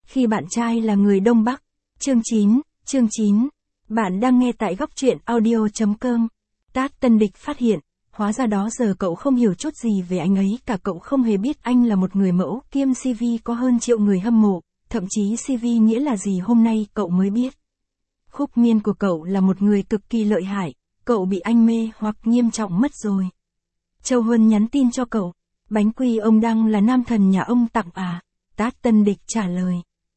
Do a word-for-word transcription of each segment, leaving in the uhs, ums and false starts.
Khi bạn trai là người Đông Bắc. Chương chín, chương chín. Bạn đang nghe tại góc truyện audio chấm com. Tát Tân Địch phát hiện, hóa ra đó giờ cậu không hiểu chút gì về anh ấy cả, cậu không hề biết anh là một người mẫu kiêm xê vê có hơn triệu người hâm mộ, thậm chí xê vê nghĩa là gì hôm nay cậu mới biết. Khúc Miên của cậu là một người cực kỳ lợi hại, cậu bị anh mê hoặc nghiêm trọng mất rồi. Châu Huân nhắn tin cho cậu, bánh quy ông Đăng là nam thần nhà ông tặng à? Tát Tân Địch trả lời.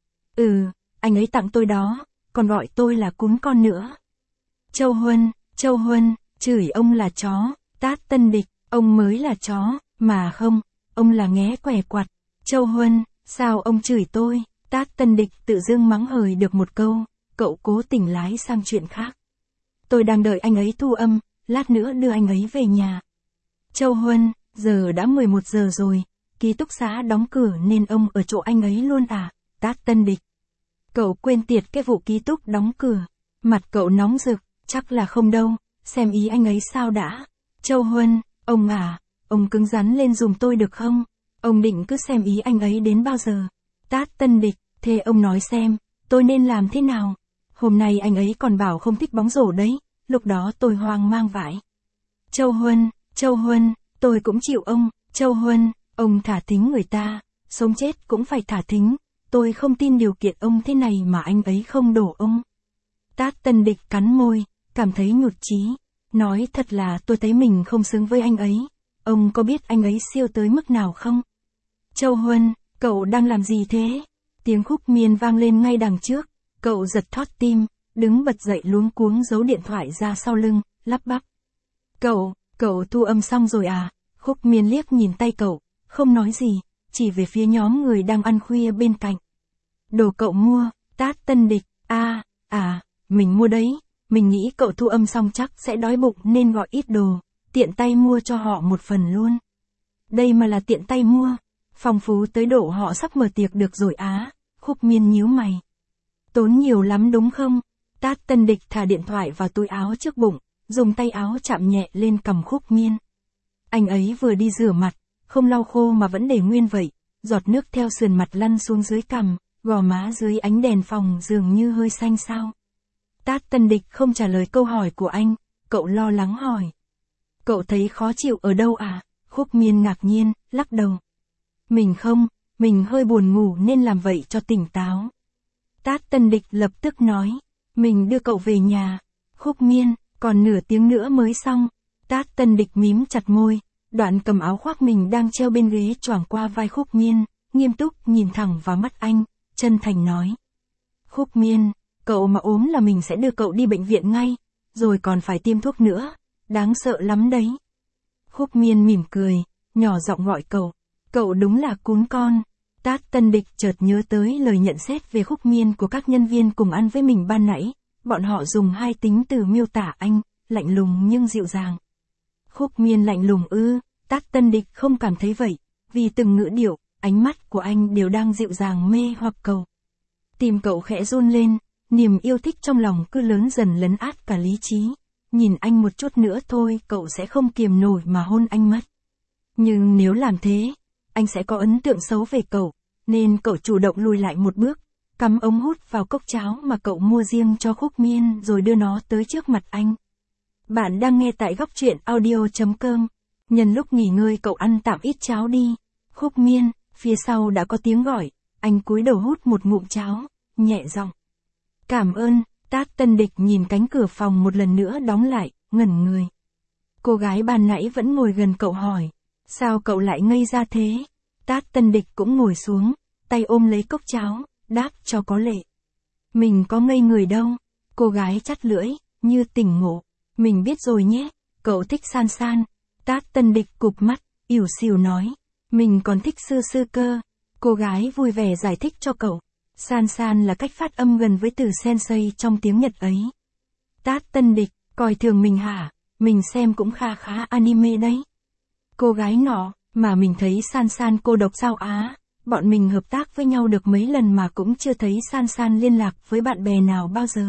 Ừ, anh ấy tặng tôi đó, còn gọi tôi là cún con nữa. Châu Huân, Châu Huân, chửi ông là chó. Tát Tân Địch, ông mới là chó, mà không, ông là nghé què quặt. Châu Huân, sao ông chửi tôi? Tát Tân Địch tự dưng mắng hời được một câu, cậu cố tình lái sang chuyện khác. Tôi đang đợi anh ấy thu âm, lát nữa đưa anh ấy về nhà. Châu Huân, giờ đã mười một giờ rồi, ký túc xá đóng cửa nên ông ở chỗ anh ấy luôn à? Tát Tân Địch. Cậu quên tiệt cái vụ ký túc đóng cửa. Mặt cậu nóng rực, chắc là không đâu, xem ý anh ấy sao đã. Châu Huân, ông à, ông cứng rắn lên dùm tôi được không? Ông định cứ xem ý anh ấy đến bao giờ? Tát Tân Địch, thế ông nói xem, tôi nên làm thế nào? Hôm nay anh ấy còn bảo không thích bóng rổ đấy, lúc đó tôi hoang mang vãi. Châu Huân, Châu Huân, tôi cũng chịu ông. Châu Huân, ông thả thính người ta, sống chết cũng phải thả thính, tôi không tin điều kiện ông thế này mà anh ấy không đổ ông. Tát Tân Địch cắn môi, cảm thấy nhụt chí, nói thật là tôi thấy mình không xứng với anh ấy, ông có biết anh ấy siêu tới mức nào không? Châu Huân, cậu đang làm gì thế? Tiếng Khúc Miên vang lên ngay đằng trước, cậu giật thót tim, đứng bật dậy luống cuống giấu điện thoại ra sau lưng, lắp bắp. Cậu, cậu thu âm xong rồi à? Khúc Miên liếc nhìn tay cậu, không nói gì, chỉ về phía nhóm người đang ăn khuya bên cạnh. Đồ cậu mua. Tát Tân Địch, à, à, mình mua đấy, mình nghĩ cậu thu âm xong chắc sẽ đói bụng nên gọi ít đồ, tiện tay mua cho họ một phần luôn. Đây mà là tiện tay mua, phong phú tới độ họ sắp mở tiệc được rồi á. Khúc Miên nhíu mày. Tốn nhiều lắm đúng không? Tát Tân Địch thả điện thoại vào túi áo trước bụng, dùng tay áo chạm nhẹ lên cằm Khúc Miên. Anh ấy vừa đi rửa mặt, không lau khô mà vẫn để nguyên vậy, giọt nước theo sườn mặt lăn xuống dưới cằm, gò má dưới ánh đèn phòng dường như hơi xanh xao. Tát Tân Địch không trả lời câu hỏi của anh, cậu lo lắng hỏi. Cậu thấy khó chịu ở đâu à? Khúc Miên ngạc nhiên, lắc đầu. Mình không, mình hơi buồn ngủ nên làm vậy cho tỉnh táo. Tát Tân Địch lập tức nói, mình đưa cậu về nhà. Khúc Miên, còn nửa tiếng nữa mới xong. Tát Tân Địch mím chặt môi, đoạn cầm áo khoác mình đang treo bên ghế choàng qua vai Khúc Miên, nghiêm túc nhìn thẳng vào mắt anh, chân thành nói. Khúc Miên, cậu mà ốm là mình sẽ đưa cậu đi bệnh viện ngay, rồi còn phải tiêm thuốc nữa, đáng sợ lắm đấy. Khúc Miên mỉm cười, nhỏ giọng gọi cậu, cậu đúng là cún con. Tát Tân Địch chợt nhớ tới lời nhận xét về Khúc Miên của các nhân viên cùng ăn với mình ban nãy, bọn họ dùng hai tính từ miêu tả anh, lạnh lùng nhưng dịu dàng. Khúc Miên lạnh lùng ư? Tát Tân Địch không cảm thấy vậy, vì từng ngữ điệu, ánh mắt của anh đều đang dịu dàng mê hoặc cầu. Tim cậu khẽ run lên, niềm yêu thích trong lòng cứ lớn dần lấn át cả lý trí. Nhìn anh một chút nữa thôi cậu sẽ không kiềm nổi mà hôn anh mất. Nhưng nếu làm thế, anh sẽ có ấn tượng xấu về cậu, nên cậu chủ động lùi lại một bước, cắm ống hút vào cốc cháo mà cậu mua riêng cho Khúc Miên rồi đưa nó tới trước mặt anh. Bạn đang nghe tại góc truyện audio chấm com. Nhân lúc nghỉ ngơi cậu ăn tạm ít cháo đi. Khúc Miên, phía sau đã có tiếng gọi, anh cúi đầu hút một ngụm cháo, nhẹ giọng. Cảm ơn. Tát Tân Địch nhìn cánh cửa phòng một lần nữa đóng lại, ngẩn người. Cô gái ban nãy vẫn ngồi gần cậu hỏi, sao cậu lại ngây ra thế? Tát Tân Địch cũng ngồi xuống, tay ôm lấy cốc cháo, đáp cho có lệ. Mình có ngây người đâu. Cô gái chắt lưỡi, như tỉnh ngộ. Mình biết rồi nhé, cậu thích San San. Tát Tân Địch cụp mắt, ỉu xìu nói. Mình còn thích Sư Sư cơ. Cô gái vui vẻ giải thích cho cậu. San San là cách phát âm gần với từ sensei trong tiếng Nhật ấy. Tát Tân Địch, coi thường mình hả? Mình xem cũng kha khá anime đấy. Cô gái nọ, mà mình thấy San San cô độc sao á? Bọn mình hợp tác với nhau được mấy lần mà cũng chưa thấy San San liên lạc với bạn bè nào bao giờ.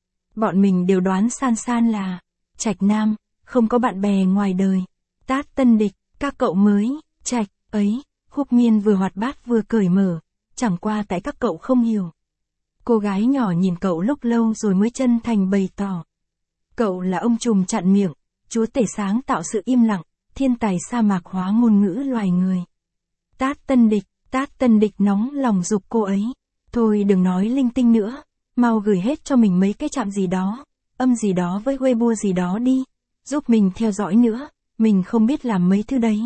Bọn mình đều đoán San San là trạch nam, không có bạn bè ngoài đời. Tát Tân Địch, các cậu mới, trạch, ấy. Khúc Miên vừa hoạt bát vừa cởi mở, chẳng qua tại các cậu không hiểu. Cô gái nhỏ nhìn cậu lúc lâu rồi mới chân thành bày tỏ. Cậu là ông trùm chặn miệng, chúa tể sáng tạo sự im lặng, thiên tài sa mạc hóa ngôn ngữ loài người. Tát Tân Địch, Tát Tân Địch nóng lòng giục cô ấy. Thôi đừng nói linh tinh nữa, mau gửi hết cho mình mấy cái chạm gì đó, âm gì đó với Weibo gì đó đi, giúp mình theo dõi nữa, mình không biết làm mấy thứ đấy.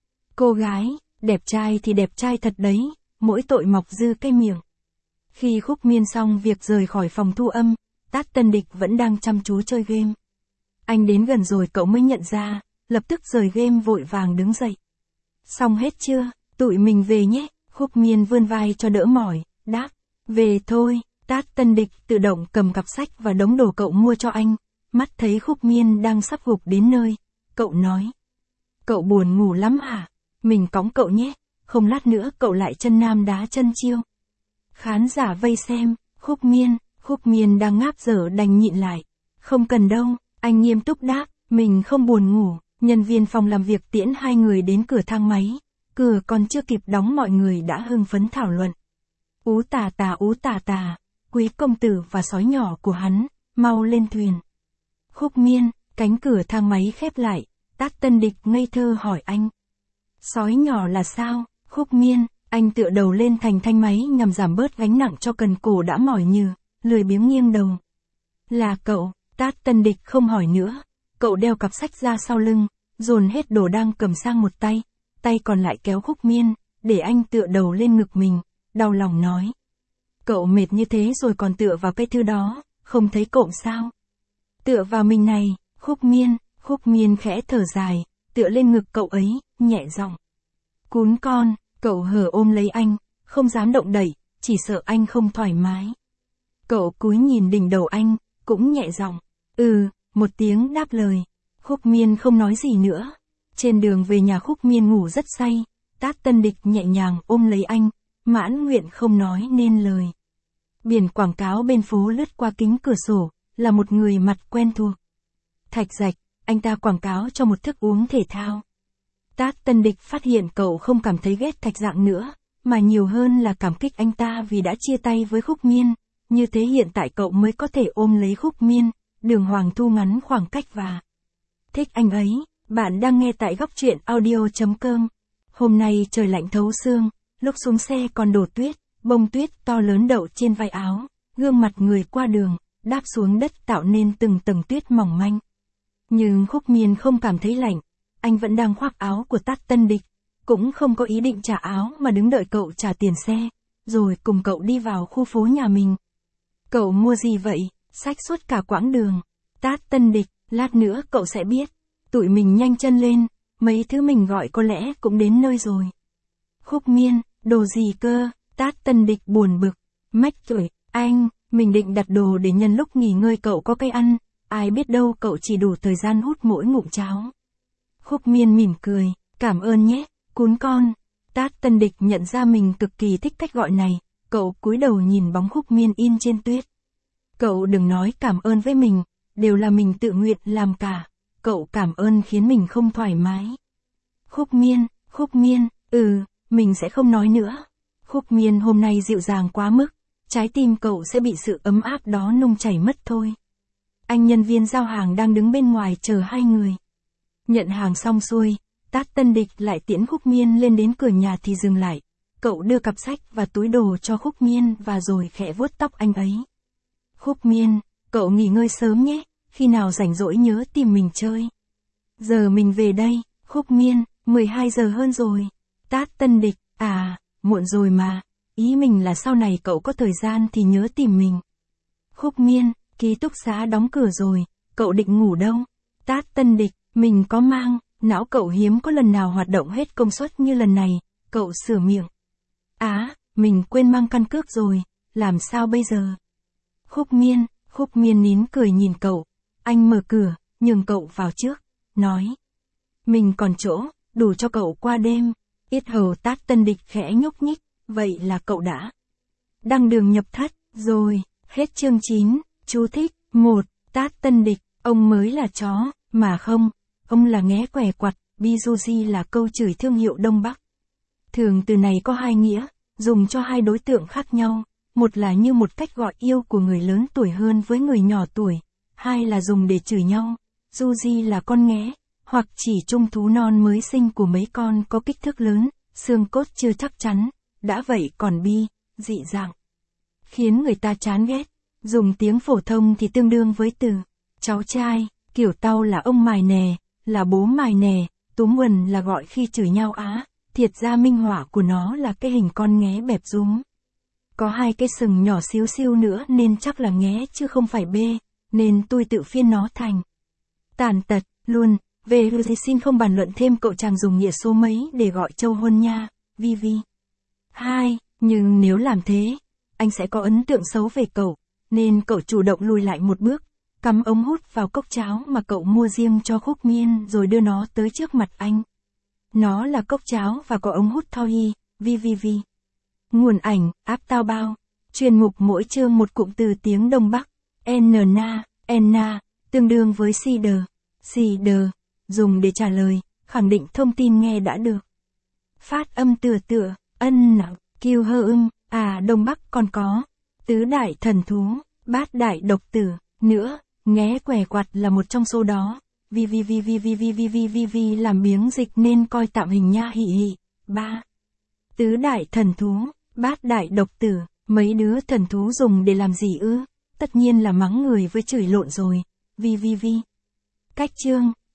Cô gái, đẹp trai thì đẹp trai thật đấy, mỗi tội mọc dư cái miệng. Khi Khúc Miên xong việc rời khỏi phòng thu âm, Tát Tân Địch vẫn đang chăm chú chơi game. Anh đến gần rồi cậu mới nhận ra, lập tức rời game vội vàng đứng dậy. Xong hết chưa, tụi mình về nhé, Khúc Miên vươn vai cho đỡ mỏi, đáp, về thôi. Tát Tân Địch tự động cầm cặp sách và đống đồ cậu mua cho anh, mắt thấy Khúc Miên đang sắp gục đến nơi, cậu nói. Cậu buồn ngủ lắm hả? Mình cõng cậu nhé, không lát nữa cậu lại chân nam đá chân chiêu. Khán giả vây xem, Khúc Miên, Khúc Miên đang ngáp dở đành nhịn lại. Không cần đâu, anh nghiêm túc đáp, mình không buồn ngủ. Nhân viên phòng làm việc tiễn hai người đến cửa thang máy, cửa còn chưa kịp đóng mọi người đã hưng phấn thảo luận. Ú tà tà ú tà tà, quý công tử và sói nhỏ của hắn, mau lên thuyền. Khúc Miên, cánh cửa thang máy khép lại, Tát Tân Địch ngây thơ hỏi anh. Sói nhỏ là sao? Khúc Miên, anh tựa đầu lên thành thanh máy nhằm giảm bớt gánh nặng cho cần cổ đã mỏi nhừ, lười biếng nghiêng đầu. Là cậu, Tát Tân Địch không hỏi nữa, cậu đeo cặp sách ra sau lưng, dồn hết đồ đang cầm sang một tay, tay còn lại kéo Khúc Miên, để anh tựa đầu lên ngực mình, đau lòng nói. Cậu mệt như thế rồi còn tựa vào cái thứ đó, không thấy cộm sao? Tựa vào mình này, Khúc Miên, Khúc Miên khẽ thở dài, tựa lên ngực cậu ấy, nhẹ giọng. Cún con, cậu hờ ôm lấy anh, không dám động đậy, chỉ sợ anh không thoải mái. Cậu cúi nhìn đỉnh đầu anh, cũng nhẹ giọng. Ừ, một tiếng đáp lời. Khúc Miên không nói gì nữa. Trên đường về nhà Khúc Miên ngủ rất say, Tát Tân Địch nhẹ nhàng ôm lấy anh, mãn nguyện không nói nên lời. Biển quảng cáo bên phố lướt qua kính cửa sổ, là một người mặt quen thuộc. Thạch Rạch, anh ta quảng cáo cho một thức uống thể thao. Tát Tân Địch phát hiện cậu không cảm thấy ghét Thạch Dạng nữa, mà nhiều hơn là cảm kích anh ta vì đã chia tay với Khúc Miên, như thế hiện tại cậu mới có thể ôm lấy Khúc Miên, đường hoàng thu ngắn khoảng cách và thích anh ấy. Bạn đang nghe tại góc truyện audio chấm com. Hôm nay trời lạnh thấu xương, lúc xuống xe còn đổ tuyết, bông tuyết to lớn đậu trên vai áo, gương mặt người qua đường, đáp xuống đất tạo nên từng tầng tuyết mỏng manh. Nhưng Khúc Miên không cảm thấy lạnh, anh vẫn đang khoác áo của Tát Tân Địch, cũng không có ý định trả áo mà đứng đợi cậu trả tiền xe, rồi cùng cậu đi vào khu phố nhà mình. Cậu mua gì vậy? Xách suốt cả quãng đường. Tát Tân Địch, lát nữa cậu sẽ biết. Tụi mình nhanh chân lên, mấy thứ mình gọi có lẽ cũng đến nơi rồi. Khúc Miên, đồ gì cơ? Tát Tân Địch buồn bực. Mách tuổi, anh, mình định đặt đồ để nhân lúc nghỉ ngơi cậu có cái ăn, ai biết đâu cậu chỉ đủ thời gian hút mỗi ngụm cháo. Khúc Miên mỉm cười, cảm ơn nhé, cún con. Tát Tân Địch nhận ra mình cực kỳ thích cách gọi này, cậu cúi đầu nhìn bóng Khúc Miên in trên tuyết. Cậu đừng nói cảm ơn với mình, đều là mình tự nguyện làm cả, cậu cảm ơn khiến mình không thoải mái. Khúc Miên, Khúc Miên, ừ, mình sẽ không nói nữa. Khúc Miên hôm nay dịu dàng quá mức, trái tim cậu sẽ bị sự ấm áp đó nung chảy mất thôi. Anh nhân viên giao hàng đang đứng bên ngoài chờ hai người. Nhận hàng xong xuôi, Tát Tân Địch lại tiễn Khúc Miên lên đến cửa nhà thì dừng lại. Cậu đưa cặp sách và túi đồ cho Khúc Miên và rồi khẽ vuốt tóc anh ấy. Khúc Miên, cậu nghỉ ngơi sớm nhé, khi nào rảnh rỗi nhớ tìm mình chơi. Giờ mình về đây. Khúc Miên, mười hai giờ hơn rồi. Tát Tân Địch, à, muộn rồi mà, ý mình là sau này cậu có thời gian thì nhớ tìm mình. Khúc Miên, ký túc xá đóng cửa rồi, cậu định ngủ đâu? Tát Tân Địch, mình có mang, não cậu hiếm có lần nào hoạt động hết công suất như lần này, cậu sửa miệng. Á, mình quên mang căn cước rồi, làm sao bây giờ? Khúc Miên, Khúc Miên nín cười nhìn cậu, anh mở cửa, nhường cậu vào trước, nói. Mình còn chỗ, đủ cho cậu qua đêm. Yết hầu Tát Tân Địch khẽ nhúc nhích, vậy là cậu đã đăng đường nhập thất, rồi. Hết chương chín, chú thích, một, Tát Tân Địch, ông mới là chó, mà không, ông là nghé què quặt, Bijuji là câu chửi thương hiệu Đông Bắc. Thường từ này có hai nghĩa, dùng cho hai đối tượng khác nhau, một là như một cách gọi yêu của người lớn tuổi hơn với người nhỏ tuổi, hai là dùng để chửi nhau. Du di là con nghé, hoặc chỉ chung thú non mới sinh của mấy con có kích thước lớn, xương cốt chưa chắc chắn, đã vậy còn bi, dị dạng, khiến người ta chán ghét. Dùng tiếng phổ thông thì tương đương với từ cháu trai, kiểu tau là ông mài nè, là bố mài nè, túm quần là gọi khi chửi nhau á, thiệt ra minh họa của nó là cái hình con nghé bẹp rúm. Có hai cái sừng nhỏ xíu xiu nữa nên chắc là nghé chứ không phải bê, nên tôi tự phiên nó thành tàn tật, luôn. Về thì xin không bàn luận thêm cậu chàng dùng nghĩa số mấy để gọi Châu Huân nha, vi vi. Hai, nhưng nếu làm thế, anh sẽ có ấn tượng xấu về cậu, nên cậu chủ động lùi lại một bước, cắm ống hút vào cốc cháo mà cậu mua riêng cho Khúc Miên rồi đưa nó tới trước mặt anh. Nó là cốc cháo và có ống hút thoi hi, vi vi vi. Nguồn ảnh, áp tao bao. Chuyên mục mỗi chương một cụm từ tiếng Đông Bắc. Enna, enna, tương đương với cider. Cider, dùng để trả lời, khẳng định thông tin nghe đã được. Phát âm tựa tựa, ân nặng, kiêu hơ ưng, à Đông Bắc còn có. Tứ đại thần thú, bát đại độc tử, nữa, nghé què quặt là một trong số đó. Vi vi vi vi vi vi vi vi vi vi làm biếng dịch nên coi tạm hình nha hị hị. Ba. Tứ đại thần thú, bát đại độc tử, mấy đứa thần thú dùng để làm gì ư? Tất nhiên là mắng người với chửi lộn rồi. Vi vi vi. Cách chương.